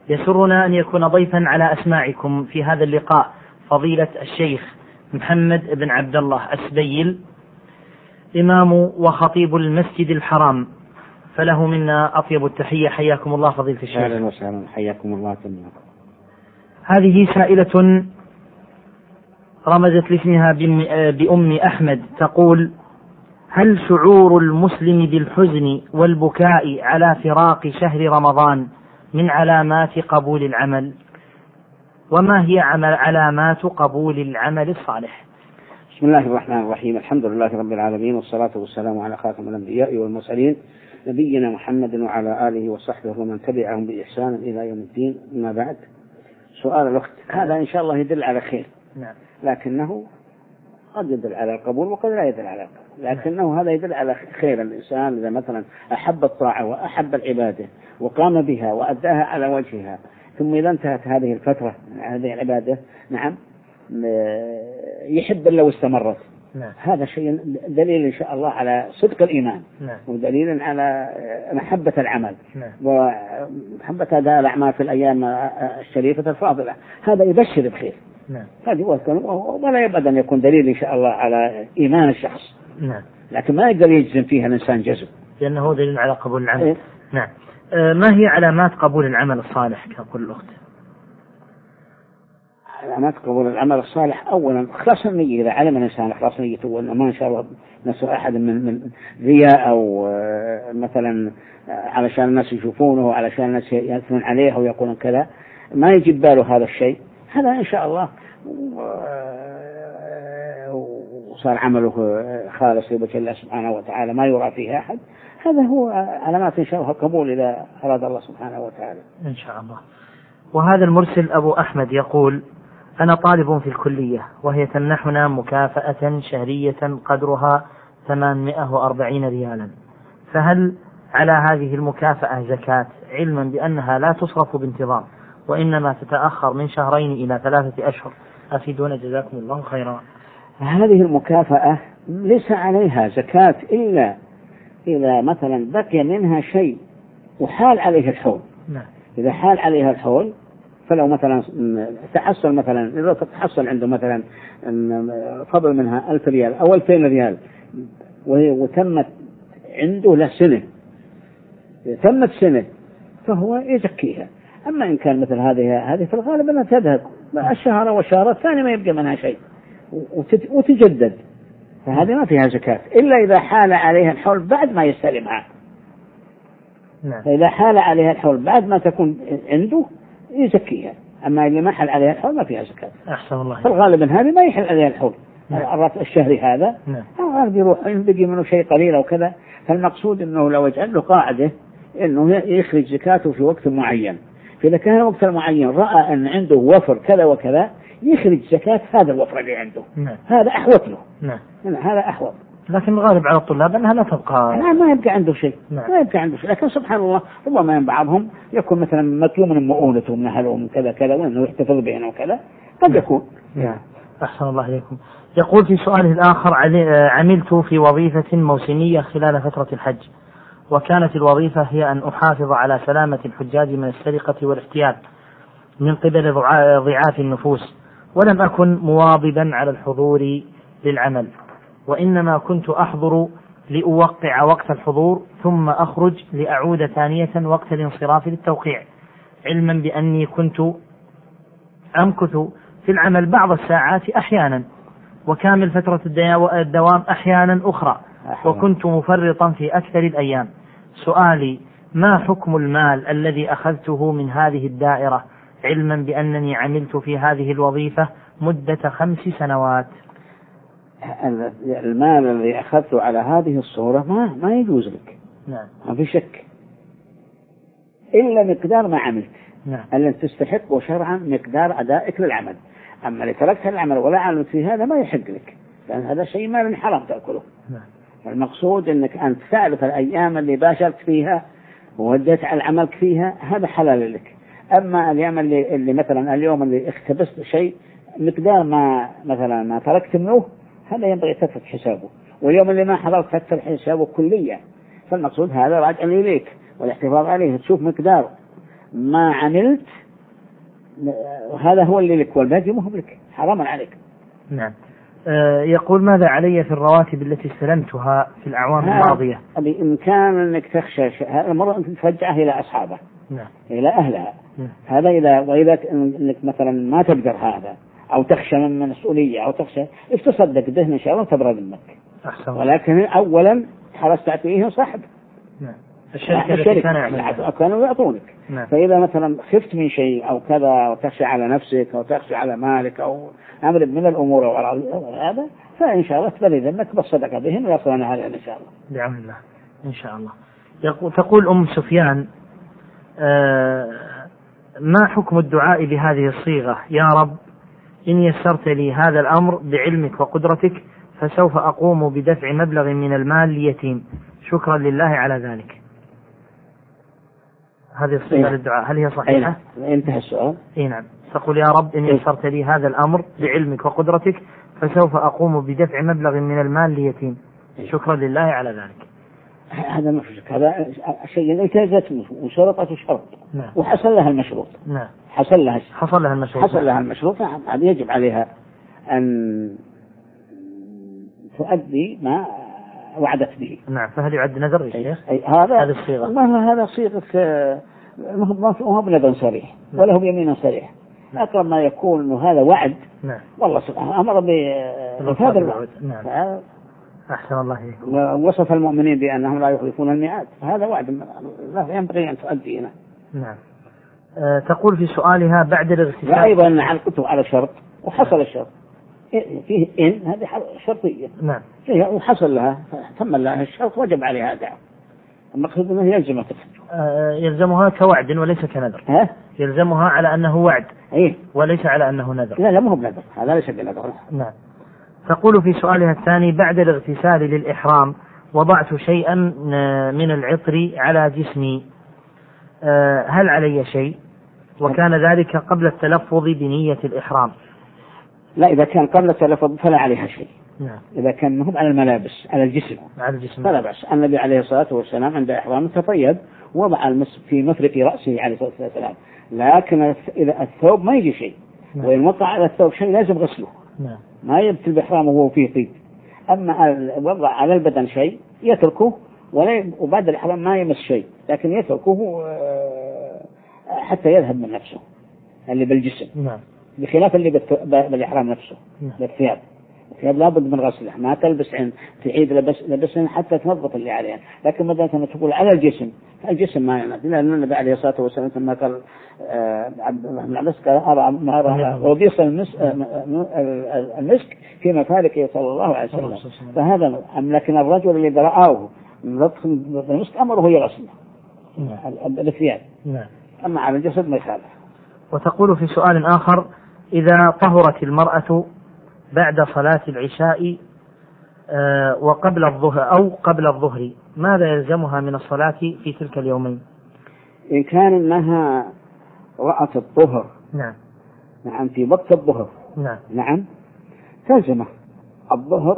يسرنا أن يكون ضيفا على أسماعكم في هذا اللقاء فضيلة الشيخ محمد بن عبد الله السبيل، إمام وخطيب المسجد الحرام، فله منا أطيب التحية. حياكم الله فضيلة الشيخ. أهلا وسهلا، حياكم الله جميعا. هذه سائلة رمزت لاسمها بأم أحمد تقول: هل شعور المسلم بالحزن والبكاء على فراق شهر رمضان من علامات قبول العمل؟ وما هي علامات قبول العمل الصالح؟ بسم الله الرحمن الرحيم، الحمد لله رب العالمين، والصلاة والسلام على خاتم الأنبياء والمرسلين نبينا محمد وعلى آله وصحبه ومن تبعهم بإحسان إلى يوم الدين. أما بعد، سؤال الأخت هذا إن شاء الله يدل على خير، لكنه قد يدل على القبول وقد لا يدل على القبول، لكنه هذا يدل على خير الإنسان إذا مثلا أحب الطاعة وأحب العبادة وقام بها وأداها على وجهها، ثم إذا انتهت هذه الفترة من هذه العبادة يحب لو استمرت. هذا شيء دليل إن شاء الله على صدق الإيمان، ودليل على محبة العمل ومحبة أداء الأعمال في الأيام الشريفة الفاضلة. هذا يبشر بخير. هذه ولا يبعد أن يكون دليل إن شاء الله على إيمان الشخص. لكن ما يقدر يجزم فيها الإنسان جزم، لأنه دليل على قبول العمل. نعم. ما هي علامات قبول العمل الصالح كقول الأخت؟ علامات قبول العمل الصالح: أولا إخلاص النية. إذا علم الإنسان إخلاص نيته وأنه ما إن شاء الله نسأل أحد من رياء أو مثلا علشان الناس يشوفونه وعلشان الناس يثنون عليه ويقولون كذا، ما يجيب باله هذا الشيء، هذا إن شاء الله وصار عمله خالص لوجه الله سبحانه وتعالى ما يرى فيه أحد، هذا هو علامات إن شاء الله القبول إذا أراد الله سبحانه وتعالى إن شاء الله. وهذا المرسل أبو أحمد يقول: أنا طالب في الكلية وهي تمنحنا مكافأة شهرية قدرها 840 ريالا، فهل على هذه المكافأة زكاة، علما بأنها لا تصرف بانتظام وإنما تتأخر من 2 إلى 3 أشهر؟ أفيدونا جزاكم الله خيرا. هذه المكافأة ليس عليها زكاة إلا إذا مثلا بقي منها شيء وحال عليه الحول. إذا حال عليها الحول، فلو مثلا تحصل مثلا إذا تحصل عنده مثلا فضل منها 1000 ريال أو 2000 ريال وتمت عنده له سنة، تمت سنة فهو يزكيها. أما إن كان مثل هذه في الغالب أنها تذهب الشهر والشهر الثاني ما يبقى منها شيء وتجدد، فهذه ما فيها زكاة إلا إذا حال عليها الحول بعد ما يستلمها. فإذا حال عليها الحول بعد ما تكون عنده يزكيها، أما اللي ما حل عليها الحول ما فيها زكاة. أحسن الله. فالغالب هذه ما يحل عليها الحول، الراتب الشهري هذا الغالب يروح يبقي منه شيء قليل أو كذا. فالمقصود أنه لو يجعل له قاعدة أنه يخرج زكاته في وقت معين، فإذا كان الوقت المعين رأى أن عنده وفر كذا وكذا يخرج زكاة هذا الوفر اللي عنده. هذا أحوط له. هذا أحوط. لكن الغالب على الطلاب أنها لا تبقى، ما يبقى عنده شيء. ما يبقى عنده شيء. لكن سبحان الله ربما من بعضهم يكون مثلا مطلوب من مؤونته من أهله ومن كذا كذا وأنه يحتفظ بينه وكذا، قد يكون. أحسن الله إليكم. يقول في سؤاله الآخر: عملت في وظيفة موسمية خلال فترة الحج، وكانت الوظيفة هي أن أحافظ على سلامة الحجاج من السرقة والاحتيال من قبل ضعاف النفوس، ولم أكن مواظبا على الحضور للعمل، وإنما كنت أحضر لأوقع وقت الحضور ثم أخرج لأعود ثانية وقت الانصراف للتوقيع، علما بأني كنت أمكث في العمل بعض الساعات أحيانا وكامل فترة الدوام أحيانا أخرى، وكنت مفرطا في أكثر الأيام. سؤالي: ما حكم المال الذي أخذته من هذه الدائرة، علما بأنني عملت في هذه الوظيفة مدة 5 سنوات؟ المال الذي أخذته على هذه الصورة ما يجوز لك. ما في شك إلا مقدار ما عملت. الذي تستحق شرعا مقدار أدائك للعمل. أما اللي تركت العمل ولا عملت في هذا ما يحق لك، لأن هذا شيء مال حرام تأكله. المقصود أنك أنت تعرف الأيام اللي باشرت فيها ووديت على عملك فيها، هذا حلال لك. أما الأيام اللي مثلا اليوم اللي اختبست شيء مقدار ما مثلا ما تركت منه، هذا ينبغي تترك حسابه، واليوم اللي ما حضرت تترك حسابه كليا. فالمقصود هذا راجع إليك والاحتفاظ عليه، تشوف مقداره. ما عملت هذا هو اللي لك، والباقي مو لك، حراما عليك. نعم. يقول ماذا علي في الرواتب التي استلمتها في الأعوام الماضية؟ بإمكان أنك تخشى هذا المرة أنك ترجعها إلى أصحابها. نعم. إلى أهلها. نعم. هذا وإذا أنك مثلا ما تقدر هذا أو تخشى من مسؤولية أو تخشى تصدق به إن شاء الله تبرأ منك. ولكن أولا حرصت تعطيهم صاحب. نعم. الشركة كانوا يعطونك. نعم. فإذا مثلا خفت من شيء أو كذا أو تخشى على نفسك أو تخشى على مالك أو أمر من الأمور أو هذا فإن شاء الله تبرئ ذمك بالصدقة بهم ويصلون على إن شاء الله. بعون الله إن شاء الله. تقول أم سفيان ما حكم الدعاء بهذه الصيغة؟ يا رب إن يسرت لي هذا الأمر بعلمك وقدرتك فسوف أقوم بدفع مبلغ من المال ليتيم شكرا لله على ذلك. هذه الصيغة للدعاء هل هي صحيحة؟ انتهى السؤال. نعم. تقول يا رب إن يسرت لي هذا الأمر بعلمك وقدرتك فسوف أقوم بدفع مبلغ من المال ليتيم شكرا لله على ذلك. هذا مشروط، هذا شيء انتهزت وشرطت شرط. نعم. وحصل لها المشروط. نعم. حصل لها المشروط. نعم. يجب عليها أن تؤدي ما وعدت به. نعم. فهل يعد نذر يا شيخ؟ هذا الصيغة. هذا صيغة ما هو بنذر صريح ولا هو بيمين صريح. أقرب ما يكون إنه هذا وعد. نعم. والله سبحانه أمر بهذا الوعد. نعم. أحسن الله إليكم. ووصف المؤمنين بأنهم لا يخلفون الميعاد، فهذا وعد لا ينبغي أن تؤديه. نعم. تقول في سؤالها بعد الاغتسال أيضا علقته على شرط وحصل الشرط فيه إن هذه شرطية. نعم. فيها وحصل لها تم لها الشرط وجب عليها دعوة. المقصود أنه يلزمها كوعد وليس كنذر. يلزمها على أنه وعد. وليس على أنه نذر. لا مو بنذر، هذا ليس بنذر. نعم. تقول في سؤالها الثاني بعد الاغتسال للإحرام وضعت شيئا من العطر على جسمي هل علي شيء؟ وكان ذلك قبل التلفظ بنية الإحرام. لا، إذا كان قبل التلفظ فلا عليها شيء. نعم. إذا كان مهم على الملابس على الجسم فلا بأس. النبي عليه الصلاة والسلام عند إحرامه تطيب وضع المس في مفرق رأسه عليه الصلاة والسلام، لكن إذا الثوب ما يجي شيء. نعم. وإن وقع على الثوب شيء لازم غسله. نعم. ما يبتل بإحرامه وهو فيه طيب. أما وضع على البدن شيء يتركه وبعد الإحرام ما يمس شيء، لكن يتركه حتى يذهب من نفسه اللي بالجسم. نعم. بخلاف اللي بالإحرام نفسه. نعم. بالثياب لابد من غسله، ما تلبس تعيد لبسهن حتى تنظف اللي عليها. لكن مثلا تقول على الجسم ما ينظف، لأن النبي عليه الصلاة والسلام لما قال عبد الله بن عباس قال وبيص المسك في مفارقه صلى الله عليه وسلم. فهذا لكن الرجل اللي رآه المسك أمره يغسله بالثياب. أما على الجسد ما يخالف. وتقول في سؤال آخر إذا طهرت المرأة بعد صلاة العشاء وقبل الظهر أو قبل الظهر ماذا يلزمها من الصلاة في تلك اليومين؟ إن كان أنها رأت الظهر. نعم في وقت الظهر. نعم تلزمه الظهر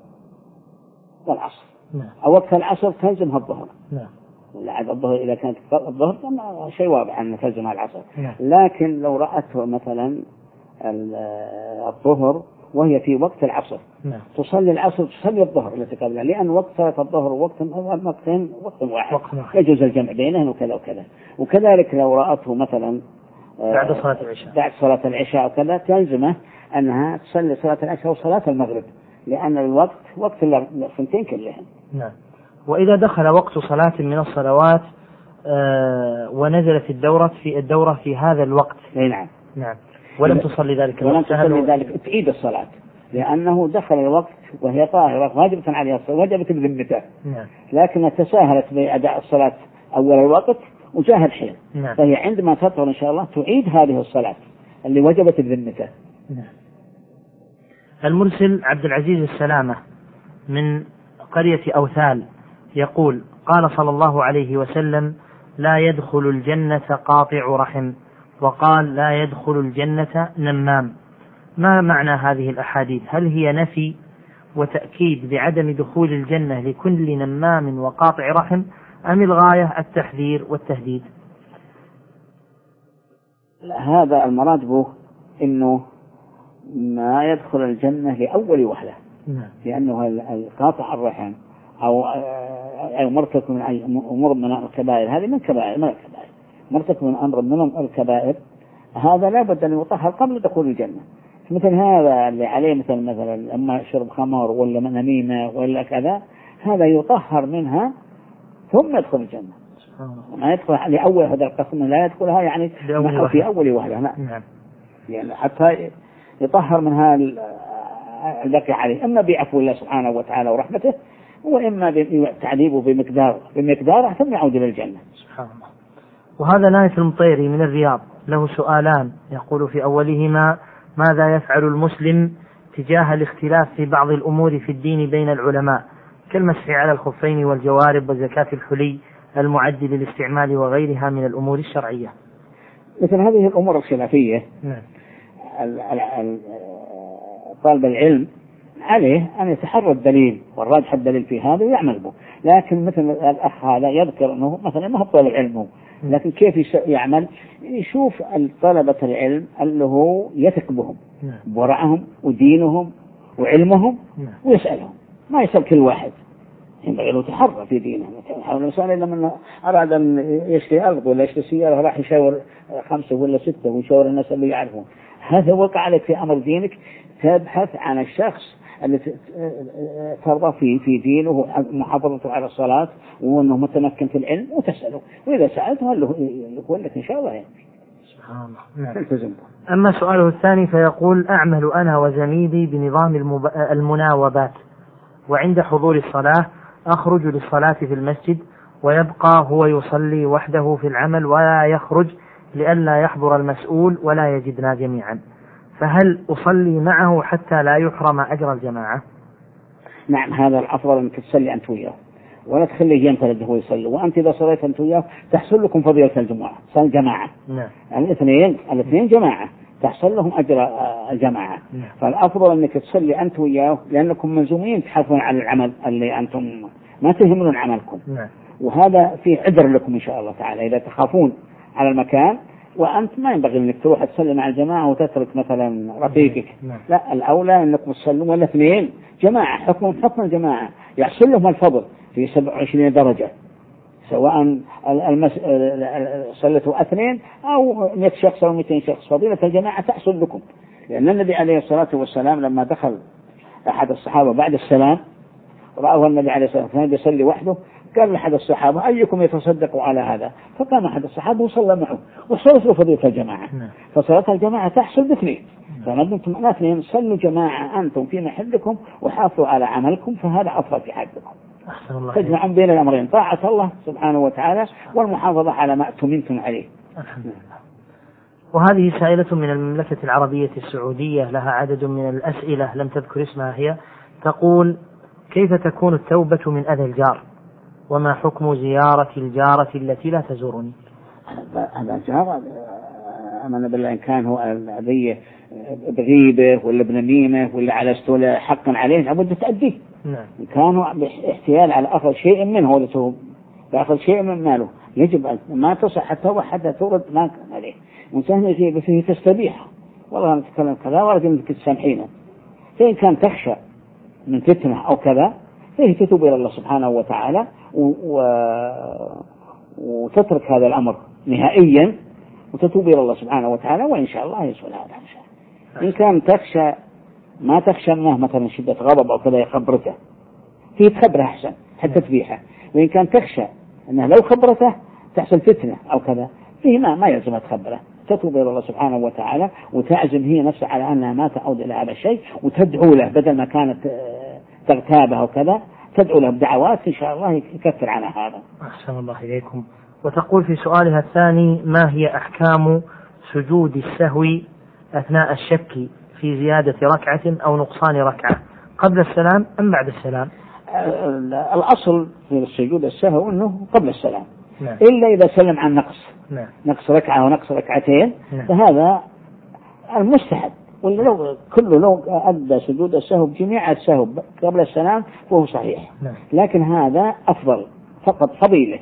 والعصر. أو وقت العصر تلزمها الظهر. لعد الظهر إذا كانت الظهر شيء واضح أن تلزمها العصر. لكن لو رأته مثلا الظهر وهي في وقت العصر تصلي العصر تصلي الظهر التي قبلها، لأن وقت صلاة الظهر وقت واحد يجوز الجمع بينهم وكذا وكذا. وكذلك لو رأته مثلا بعد صلاة العشاء وكذا تلزمه أنها تصلي صلاة العشاء وصلاة المغرب، لأن الوقت وقت الثنتين كلهم. وإذا دخل وقت صلاة من الصلوات ونزلت الدورة في هذا الوقت. نعم. ولم تصلي ذلك تعيد الصلاة، لأنه دخل الوقت وهي طاهرة واجبة عليها الصلاة وجبت بذمتها. لكن تساهلت بأداء الصلاة أول الوقت وجاهد حين. فهي عندما تطهر إن شاء الله تعيد هذه الصلاة اللي وجبت بذمتها. المرسل عبد العزيز السلامة من قرية أوثال يقول قال صلى الله عليه وسلم لا يدخل الجنة قاطع رحم، وقال لا يدخل الجنة نمام. ما معنى هذه الأحاديث؟ هل هي نفي وتأكيد بعدم دخول الجنة لكل نمام وقاطع رحم، أم الغاية التحذير والتهديد؟ هذا المراد به إنه ما يدخل الجنة لأول وهلة، لأنه قاطع الرحم أو مرتكب من أي أمور من الكبائر، هذه من الكبائر مرتكب من أمر من الكبائر، هذا لا بد أن يطهر قبل دخول الجنة. مثل هذا اللي عليه مثلا أما شرب خمر ولا نميمة ولا كذا، هذا يطهر منها ثم يدخل الجنة. ما يدخل لأول هذا القسم، لا يدخلها يعني في أول وهلة، لا. يعني حتى يطهر منها البقي عليه، إما بعفو الله سبحانه وتعالى ورحمته، وإما بتعذيبه بمقداره ثم يعود إلى الجنة. سبحان الله. وهذا نايف المطيري من الرياض له سؤالان، يقول في أولهما: ماذا يفعل المسلم تجاه الاختلاف في بعض الأمور في الدين بين العلماء كالمسح على الخفين والجوارب وزكاة الحلي المعد للاستعمال وغيرها من الأمور الشرعية؟ مثل هذه الأمور الخلافية طالب العلم عليه أن يتحرى الدليل والراجح الدليل في هذا ويعمل به، لكن مثل الأخ هذا يذكر أنه مثلا ما هو طالب علم، لكن كيف يعمل؟ يشوف طلبة العلم اللي هو يثق بهم ورعهم ودينهم وعلمهم ويسألهم، ما يسأل كل واحد، ينبغي له تحرى في دينه. الإنسان لما أراد أن يشتري أرض ولا يشتري سيارة راح يشاور 5 ولا 6 ويشاور الناس اللي يعرفون، هذا وقع عليك في أمر دينك. تبحث عن الشخص اللي ترضى في دينه ومحافظته على الصلاة وأنه متمكن في العلم وتسأله، وإذا سألته يقول لك إن شاء الله يعني. سبحان الله. أما سؤاله الثاني فيقول: أعمل أنا وزميلي بنظام المناوبات، وعند حضور الصلاة أخرج للصلاة في المسجد ويبقى هو يصلي وحده في العمل ولا يخرج لئلا يحضر المسؤول ولا يجدنا جميعا، فهل أصلي معه حتى لا يحرم أجر الجماعة؟ نعم، هذا الأفضل أنك تصلي أنت وياه ولا تخليه ينفرد هو يصلي، وأنت إذا صليت أنت وياه تحصل لكم فضيلة الجماعة، صل جماعة. نعم. الاثنين جماعة تحصل لهم أجر الجماعة. نعم. فالأفضل أنك تصلي أنت وياه لأنكم ملزومين تحافظون على العمل اللي أنتم ما تهملون عملكم. نعم. وهذا فيه عذر لكم إن شاء الله تعالى إذا تخافون على المكان، وأنت ما ينبغي أنك تروح تصلي مع الجماعة وتترك مثلا رفيقك. لا، الأولى أنكم تصلوا ولا اثنين جماعة، حكم الجماعة يحصل لهم الفضل في 27 درجة، سواء صلتوا 2 أو 100 شخص أو 200 شخص، فضيلة الجماعة تحصل لكم. لأن النبي عليه الصلاة والسلام لما دخل أحد الصحابة بعد السلام رأى النبي عليه الصلاة والسلام يصلي وحده، قال لأحد الصحابة: أيكم يتصدق على هذا؟ فقام أحد الصحابة وصلى معه وحصلت له فضيلة الجماعة. فصلاة الجماعة تحصل ب2، فنبنتم 2 صلوا جماعة أنتم في محلكم وحافظوا على عملكم، فهذا أفضل في حقكم. تجمعون بين الأمرين، طاعة الله سبحانه وتعالى والمحافظة على ما أتمنتم عليه. وهذه سائلة من المملكة العربية السعودية لها عدد من الأسئلة لم تذكر اسمها هي، تقول: كيف تكون التوبة من أذى الجار؟ وما حكم زيارة الجارة التي لا تزورني؟ هذا الجار أمن بالله إن كان هو الذي بغيبة ولا بنميمة ولا على استولى حقا عليه لابد تأديه. نعم. إن كانوا باحتيال على أخذ شيء منه ولتهم بأخذ شيء من ماله يجب أن ما تصح حتى تورد ما كان عليه. وإنسان يغيب فيه تستبيح، والله نتكلم كذا ولكن أنك تسامحينه. فإن كان تخشى من فتنة أو كذا فيه تتوب إلى الله سبحانه وتعالى وتترك هذا الأمر نهائيا وتتوب إلى الله سبحانه وتعالى، وإن شاء الله يسوى هذا إن شاء الله. إن كان تخشى ما تخشى منه مثلا شدة غضب أو كذا يخبرته فيه تخبره أحسن حتى تبيحه، وإن كان تخشى أنه لو خبرته تحصل فتنة أو كذا فيه ما يلزم تخبره، تتوب إلى الله سبحانه وتعالى وتعزم هي نفسها على أنها ما تعود إلى هذا الشيء وتدعو له بدل ما كانت تغتابه وكذا، تدعو له بدعوات إن شاء الله يكفر عنها هذا. أحسن الله إليكم. وتقول في سؤالها الثاني: ما هي أحكام سجود السهو أثناء الشك في زيادة ركعة أو نقصان ركعة قبل السلام أم بعد السلام؟ الأصل في السجود السهو أنه قبل السلام. نعم. إلا إذا سلم عن نقص. نعم. نقص ركعة ونقص ركعتين. نعم. فهذا المستحب، ولا لو أدى سجود السهو بجميع السهو قبل السلام فهو صحيح. نعم. لكن هذا أفضل فقط فضيلة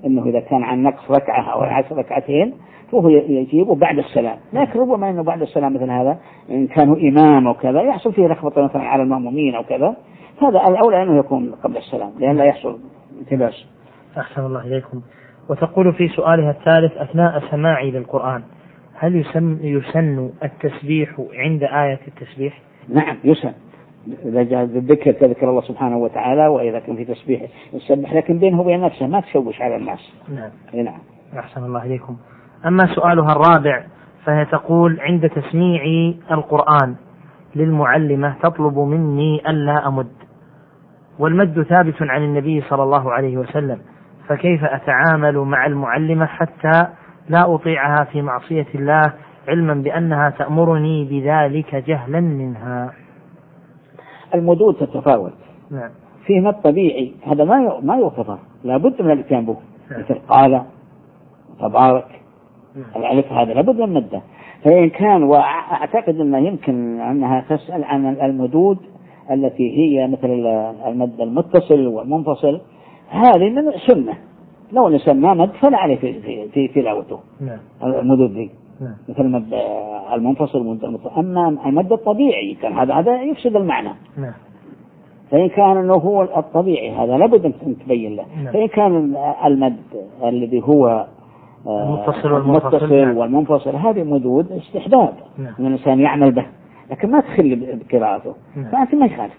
أنه إذا كان عن نقص ركعة أو عن ركعتين فهو يجيبه بعد السلام، لكن ربما أنه بعد السلام مثل هذا إن كانوا إمام أو كذا يحصل فيه لخبطة مثلا على المأمومين أو كذا، هذا الأولى أنه يكون قبل السلام لأن لا يحصل التباس. أحسن الله إليكم. وتقول في سؤالها الثالث: أثناء سماعي للقرآن هل يسن التسبيح عند آية التسبيح؟ نعم يسن، إذا جاء الذكر تذكر الله سبحانه وتعالى، وإذا كان في تسبيح يسبح لكن بينه وبين نفسه ما تشوش على الناس. نعم. نعم. أحسن الله إليكم. أما سؤالها الرابع فهي تقول: عند تسميعي القرآن للمعلمة تطلب مني ألا أمد، والمد ثابت عن النبي صلى الله عليه وسلم، فكيف أتعامل مع المعلمة حتى لا أطيعها في معصية الله علما بأنها تأمرني بذلك جهلا منها؟ المدود تتفاوت. نعم. في مد طبيعي هذا ما يوقفه، لابد من الاتيان به، مثل قال تبارك الألف هذا لابد من مده. فإن كان، وأعتقد أنه يمكن أنها تسأل عن المدود التي هي مثل المد المتصل والمنفصل، هذه من السنة، لو الإنسان ما مد فلا عليه في تلاوته. نعم. المدود دي مثل المد المنفصل والمتصل. أما المد الطبيعي كان هذا يفسد المعنى. نعم. فإن كان أنه هو الطبيعي هذا لابد أن تبين له. نعم. فإن كان المد الذي هو المتصل والمنفصل هذه مدود استحباب أن الإنسان يعمل به، لكن ما تخلي بقراءته. فأنت ما يخالف.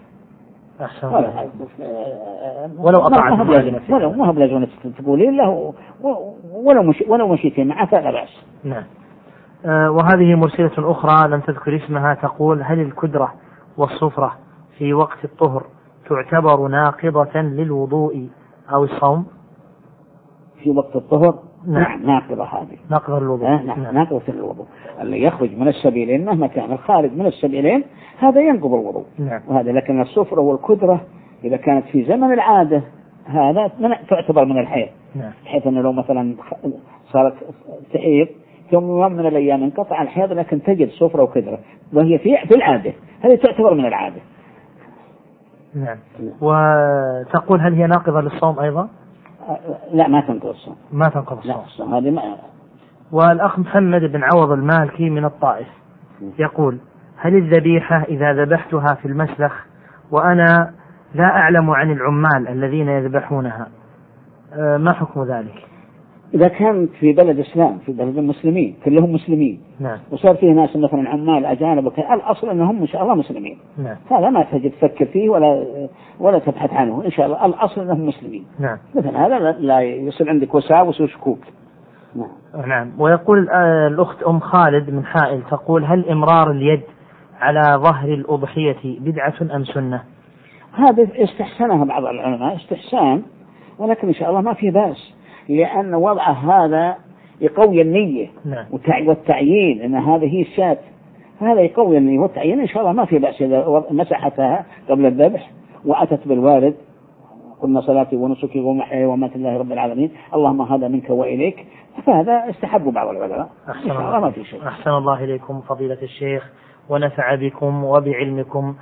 ولو أطعت ولو ما هو بلازم تقولين له ولو مشيتين معه فلا بأس. نعم. وهذه مرسلة أخرى لم تذكر اسمها تقول: هل الكدرة والصفرة في وقت الطهر تعتبر ناقضة للوضوء أو الصوم؟ في وقت الطهر؟ نعم. ناقضة هذه، ناقضة للوضوء. نعم. ناقضة للوضوء. اللي يخرج من السبيلين مهما كان الخارج من السبيلين هذا ينقض الوضوء. نعم. وهذا لكن الصفرة والكدرة إذا كانت في زمن العادة هذا تعتبر من الحيض. نعم. بحيث أنه لو مثلا صارت تحيض ثم يوم من الأيام انقطع الحيض لكن تجد صفرة وكدرة وهي في العادة، هذه تعتبر من العادة. نعم. وتقول: هل هي ناقضة للصوم أيضا؟ لا ما تنقض الصوم. ما تنقض الصوم. لا هذه ما. والأخ محمد بن عوض المالكي من الطائف يقول: هل الذبيحة إذا ذبحتها في المسلخ وأنا لا أعلم عن العمال الذين يذبحونها ما حكم ذلك؟ إذا كانت في بلد إسلام، في بلد المسلمين كلهم مسلمين. نعم. وصار فيه ناس مثلا عمال أجانب الأصل أنهم إن شاء الله مسلمين. نعم. هذا ما تجد تفكر فيه ولا تبحث عنه، إن شاء الله الأصل أنهم مسلمين. نعم. مثلا هذا لا يصير عندك وساوس وشكوك. نعم. نعم. ويقول الأخت أم خالد من حائل تقول: هل إمرار اليد على ظهر الأضحية بدعة أم سنة؟ هذا استحسنها بعض العلماء استحسان، ولكن إن شاء الله ما في بأس، لأن وضع هذا يقوي النية. نعم. والتعيين أن هذه هي الشاة، هذا يقوي النية والتعيين، إن شاء الله ما في بأس إذا مسحتها قبل الذبح وأتت بالوارد: قلنا صلاتي ونسكي ومحياي ومماتي لله رب العالمين اللهم هذا منك وإليك، فهذا استحب بعض العلماء. إن شاء الله ما في شيء. أحسن الله إليكم فضيلة الشيخ ونفع بكم وبعلمكم.